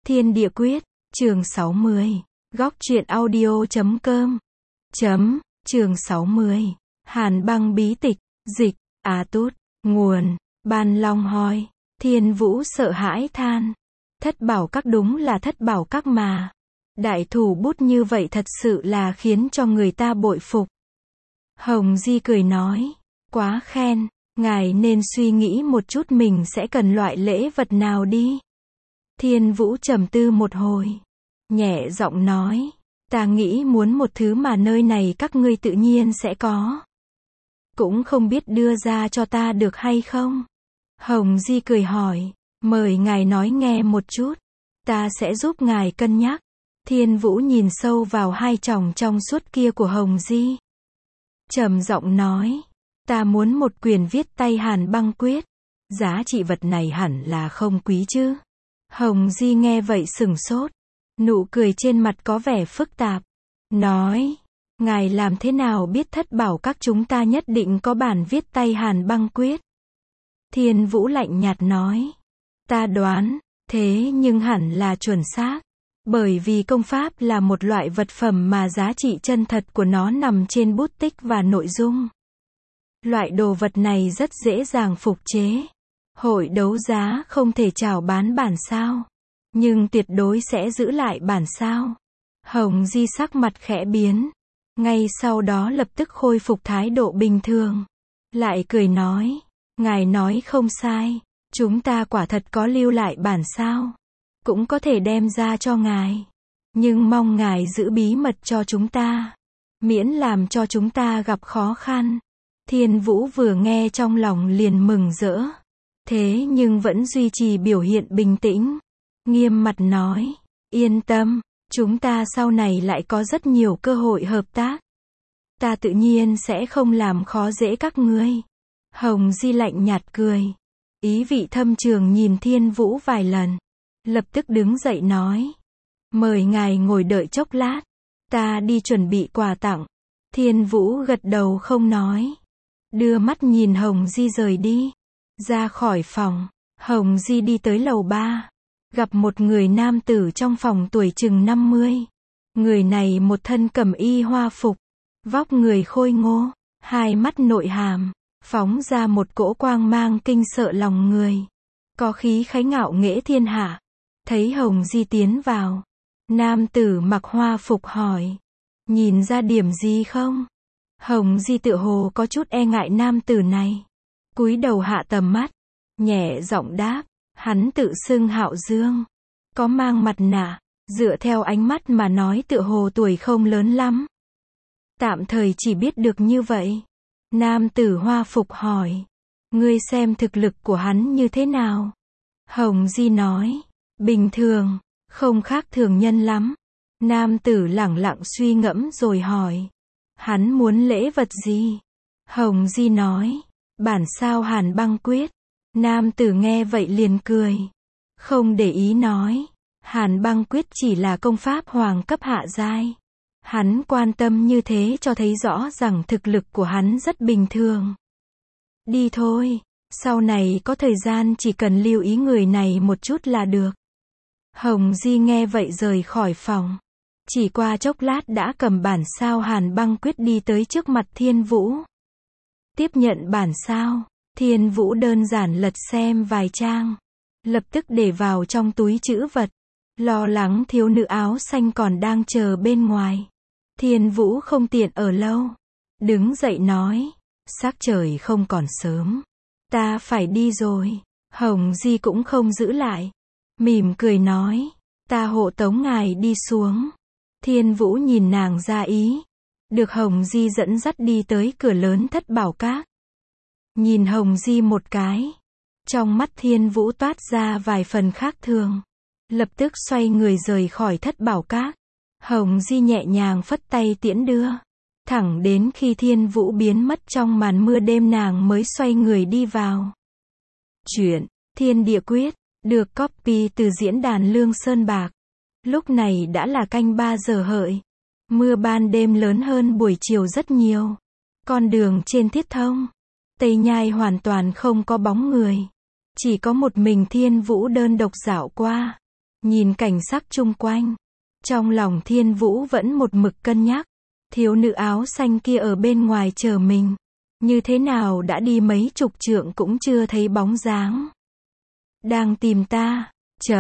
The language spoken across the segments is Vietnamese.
Thiên địa quyết, chương 60. Góc truyện audio.com. Chương 60. Hàn băng bí tịch, dịch, A Tút, nguồn, Ban Long Hoi. Thiên Vũ sợ hãi than. Thất bảo các đúng là thất bảo các mà. Đại thủ bút như vậy thật sự là khiến cho người ta bội phục. Hồng Di cười nói, quá khen, ngài nên suy nghĩ một chút mình sẽ cần loại lễ vật nào đi. Thiên Vũ trầm tư một hồi, nhẹ giọng nói, ta nghĩ muốn một thứ mà nơi này các ngươi tự nhiên sẽ có. Cũng không biết đưa ra cho ta được hay không? Hồng Di cười hỏi, mời ngài nói nghe một chút, ta sẽ giúp ngài cân nhắc. Thiên Vũ nhìn sâu vào hai tròng trong suốt kia của Hồng Di. Trầm giọng nói, ta muốn một quyển viết tay Hàn băng quyết. Giá trị vật này hẳn là không quý chứ? Hồng Di nghe vậy sửng sốt, nụ cười trên mặt có vẻ phức tạp, nói, ngài làm thế nào biết thất bảo các chúng ta nhất định có bản viết tay Hàn băng quyết? Thiên Vũ lạnh nhạt nói, ta đoán, thế nhưng hẳn là chuẩn xác, bởi vì công pháp là một loại vật phẩm mà giá trị chân thật của nó nằm trên bút tích và nội dung. Loại đồ vật này rất dễ dàng phục chế. Hội đấu giá không thể chào bán bản sao, nhưng tuyệt đối sẽ giữ lại bản sao. Hồng Di sắc mặt khẽ biến, ngay sau đó lập tức khôi phục thái độ bình thường, lại cười nói, ngài nói không sai, chúng ta quả thật có lưu lại bản sao, cũng có thể đem ra cho ngài, nhưng mong ngài giữ bí mật cho chúng ta, miễn làm cho chúng ta gặp khó khăn. Thiên Vũ vừa nghe trong lòng liền mừng rỡ, thế nhưng vẫn duy trì biểu hiện bình tĩnh, nghiêm mặt nói, yên tâm, chúng ta sau này lại có rất nhiều cơ hội hợp tác. Ta tự nhiên sẽ không làm khó dễ các ngươi. Hồng Di lạnh nhạt cười, ý vị thâm trường nhìn Thiên Vũ vài lần, lập tức đứng dậy nói, mời ngài ngồi đợi chốc lát, ta đi chuẩn bị quà tặng. Thiên Vũ gật đầu không nói, đưa mắt nhìn Hồng Di rời đi. Ra khỏi phòng, Hồng Di đi tới lầu 3, gặp một người nam tử trong phòng tuổi chừng 50. Người này một thân cẩm y hoa phục, vóc người khôi ngô, hai mắt nội hàm, phóng ra một cỗ quang mang kinh sợ lòng người, có khí khái ngạo nghễ thiên hạ. Thấy Hồng Di tiến vào, nam tử mặc hoa phục hỏi, nhìn ra điểm gì không? Hồng Di tựa hồ có chút e ngại nam tử này, cúi đầu hạ tầm mắt, nhẹ giọng đáp, hắn tự xưng Hạo Dương, có mang mặt nạ, dựa theo ánh mắt mà nói tựa hồ tuổi không lớn lắm. Tạm thời chỉ biết được như vậy. Nam tử hoa phục hỏi, ngươi xem thực lực của hắn như thế nào? Hồng Di nói, bình thường, không khác thường nhân lắm. Nam tử lẳng lặng suy ngẫm rồi hỏi, hắn muốn lễ vật gì? Hồng Di nói, bản sao Hàn băng quyết. Nam tử nghe vậy liền cười, không để ý nói, Hàn băng quyết chỉ là công pháp hoàng cấp hạ giai. Hắn quan tâm như thế cho thấy rõ rằng thực lực của hắn rất bình thường. Đi thôi, sau này có thời gian chỉ cần lưu ý người này một chút là được. Hồng Di nghe vậy rời khỏi phòng, chỉ qua chốc lát đã cầm bản sao Hàn băng quyết đi tới trước mặt Thiên Vũ. Tiếp nhận bản sao, Thiên Vũ đơn giản lật xem vài trang, lập tức để vào trong túi trữ vật, lo lắng thiếu nữ áo xanh còn đang chờ bên ngoài. Thiên Vũ không tiện ở lâu, đứng dậy nói, sắc trời không còn sớm, ta phải đi rồi. Hồng Di cũng không giữ lại, mỉm cười nói, ta hộ tống ngài đi xuống. Thiên Vũ nhìn nàng ra ý, được Hồng Di dẫn dắt đi tới cửa lớn thất bảo các. Nhìn Hồng Di một cái, trong mắt Thiên Vũ toát ra vài phần khác thường, lập tức xoay người rời khỏi thất bảo các. Hồng Di nhẹ nhàng phất tay tiễn đưa, thẳng đến khi Thiên Vũ biến mất trong màn mưa đêm nàng mới xoay người đi vào. Chuyện Thiên Địa Quyết được copy từ diễn đàn Lương Sơn Bạc. Lúc này đã là canh 3 giờ hợi, mưa ban đêm lớn hơn buổi chiều rất nhiều. Con đường trên Thiết Thông, Tây Nhai hoàn toàn không có bóng người, chỉ có một mình Thiên Vũ đơn độc dạo qua. nhìn cảnh sắc chung quanh. Trong lòng Thiên Vũ vẫn một mực cân nhắc. Thiếu nữ áo xanh kia ở bên ngoài chờ mình. Như thế nào đã đi mấy chục trượng cũng chưa thấy bóng dáng. Đang tìm ta.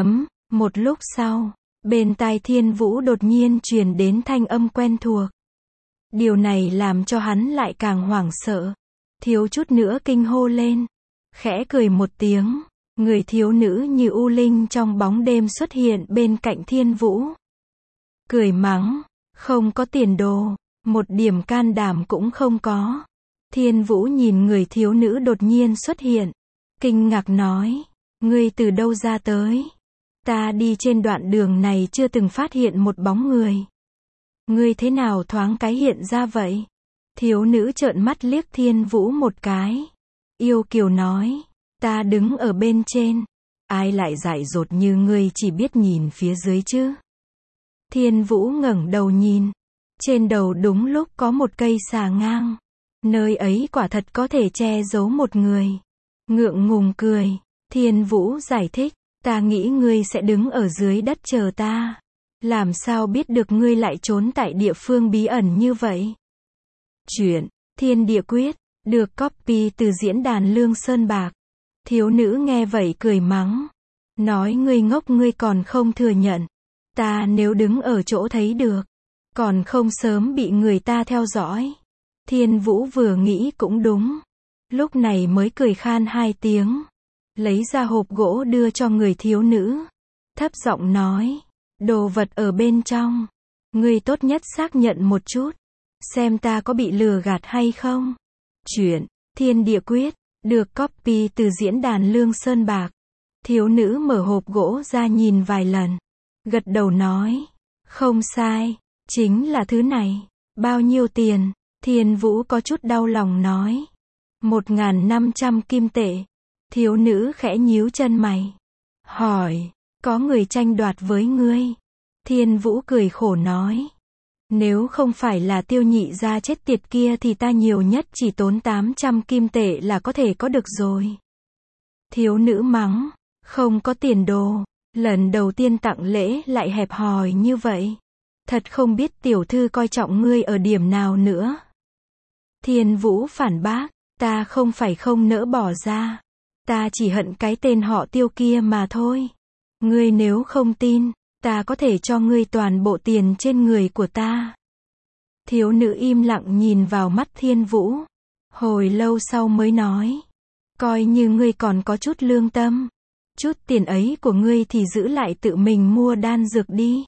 Một lúc sau, bên tai Thiên Vũ đột nhiên truyền đến thanh âm quen thuộc. Điều này làm cho hắn lại càng hoảng sợ. Thiếu chút nữa kinh hô lên. Khẽ cười một tiếng. Người thiếu nữ như u linh trong bóng đêm xuất hiện bên cạnh Thiên Vũ. Cười mắng. Không có tiền đồ. Một điểm can đảm cũng không có. Thiên Vũ nhìn người thiếu nữ đột nhiên xuất hiện. Kinh ngạc nói. Ngươi từ đâu ra tới? Ta đi trên đoạn đường này chưa từng phát hiện một bóng người. Ngươi thế nào thoáng cái hiện ra vậy? Thiếu nữ trợn mắt liếc Thiên Vũ một cái. Yêu kiều nói. Ta đứng ở bên trên. Ai lại dại dột như ngươi chỉ biết nhìn phía dưới chứ? Thiên Vũ ngẩng đầu nhìn. Trên đầu đúng lúc có một cây xà ngang. Nơi ấy quả thật có thể che giấu một người. Ngượng ngùng cười. Thiên Vũ giải thích. Ta nghĩ ngươi sẽ đứng ở dưới đất chờ ta. Làm sao biết được ngươi lại trốn tại địa phương bí ẩn như vậy? Chuyện Thiên Địa Quyết được copy từ diễn đàn Lương Sơn Bạc. Thiếu nữ nghe vậy cười mắng. Nói ngươi ngốc, ngươi còn không thừa nhận. Ta nếu đứng ở chỗ thấy được, còn không sớm bị người ta theo dõi. Thiên Vũ vừa nghĩ cũng đúng. Lúc này mới cười khan hai tiếng. Lấy ra hộp gỗ đưa cho người thiếu nữ. Thấp giọng nói. Đồ vật ở bên trong. Ngươi tốt nhất xác nhận một chút. Xem ta có bị lừa gạt hay không. Chuyện Thiên Địa Quyết được copy từ diễn đàn Lương Sơn Bạc. Thiếu nữ mở hộp gỗ ra nhìn vài lần. Gật đầu nói. Không sai. Chính là thứ này. Bao nhiêu tiền? Thiên Vũ có chút đau lòng nói. 1.500 kim tệ. Thiếu nữ khẽ nhíu chân mày. Hỏi. Có người tranh đoạt với ngươi? Thiên Vũ cười khổ nói. Nếu không phải là Tiêu nhị gia chết tiệt kia thì ta nhiều nhất chỉ tốn 800 kim tệ là có thể có được rồi. Thiếu nữ mắng. Không có tiền đồ. Lần đầu tiên tặng lễ lại hẹp hòi như vậy. Thật không biết tiểu thư coi trọng ngươi ở điểm nào nữa. Thiên Vũ phản bác. Ta không phải không nỡ bỏ ra. Ta chỉ hận cái tên họ Tiêu kia mà thôi. Ngươi nếu không tin, ta có thể cho ngươi toàn bộ tiền trên người của ta. Thiếu nữ im lặng nhìn vào mắt Thiên Vũ. Hồi lâu sau mới nói. Coi như ngươi còn có chút lương tâm. Chút tiền ấy của ngươi thì giữ lại tự mình mua đan dược đi.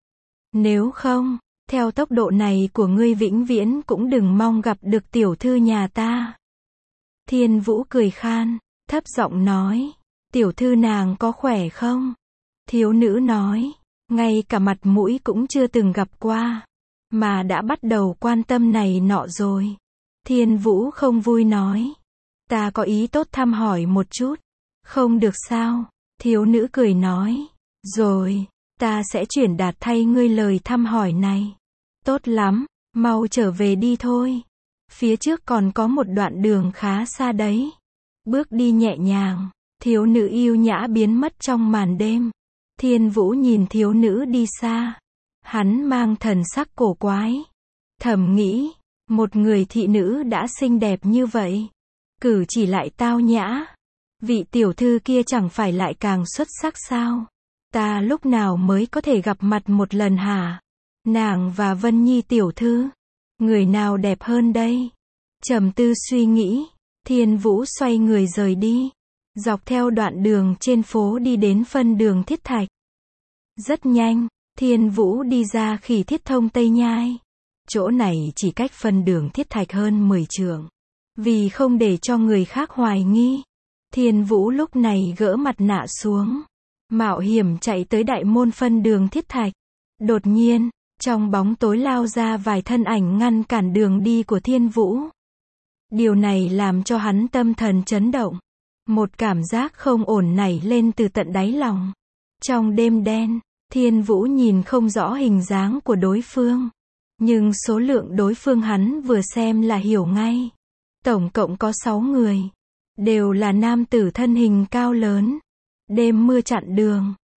Nếu không, theo tốc độ này của ngươi vĩnh viễn cũng đừng mong gặp được tiểu thư nhà ta. Thiên Vũ cười khan, thấp giọng nói. Tiểu thư nàng có khỏe không? Thiếu nữ nói. Ngay cả mặt mũi cũng chưa từng gặp qua. Mà đã bắt đầu quan tâm này nọ rồi. Thiên Vũ không vui nói. Ta có ý tốt thăm hỏi một chút. Không được sao? Thiếu nữ cười nói. Rồi, ta sẽ chuyển đạt thay ngươi lời thăm hỏi này. Tốt lắm, mau trở về đi thôi. Phía trước còn có một đoạn đường khá xa đấy. Bước đi nhẹ nhàng. Thiếu nữ yêu nhã biến mất trong màn đêm. Thiên Vũ nhìn thiếu nữ đi xa. Hắn mang thần sắc cổ quái. Thầm nghĩ, một người thị nữ đã xinh đẹp như vậy. Cử chỉ lại tao nhã. Vị tiểu thư kia chẳng phải lại càng xuất sắc sao? Ta lúc nào mới có thể gặp mặt một lần hả? Nàng và Vân Nhi tiểu thư. Người nào đẹp hơn đây? Trầm tư suy nghĩ. Thiên Vũ xoay người rời đi. Dọc theo đoạn đường trên phố đi đến phân đường Thiết Thạch. Rất nhanh, Thiên Vũ đi ra Khỉ Thiết Thông Tây Nhai. Chỗ này chỉ cách phân đường Thiết Thạch hơn 10 trượng. Vì không để cho người khác hoài nghi, Thiên Vũ lúc này gỡ mặt nạ xuống. Mạo hiểm chạy tới đại môn phân đường Thiết Thạch. Đột nhiên, trong bóng tối lao ra vài thân ảnh ngăn cản đường đi của Thiên Vũ. Điều này làm cho hắn tâm thần chấn động. Một cảm giác không ổn nảy lên từ tận đáy lòng. Trong đêm đen, Thiên Vũ nhìn không rõ hình dáng của đối phương. Nhưng số lượng đối phương hắn vừa xem là hiểu ngay. Tổng cộng có 6 người. Đều là nam tử thân hình cao lớn. Đêm mưa chặn đường.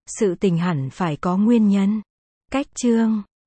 Sự tình hẳn phải có nguyên nhân. Cách chương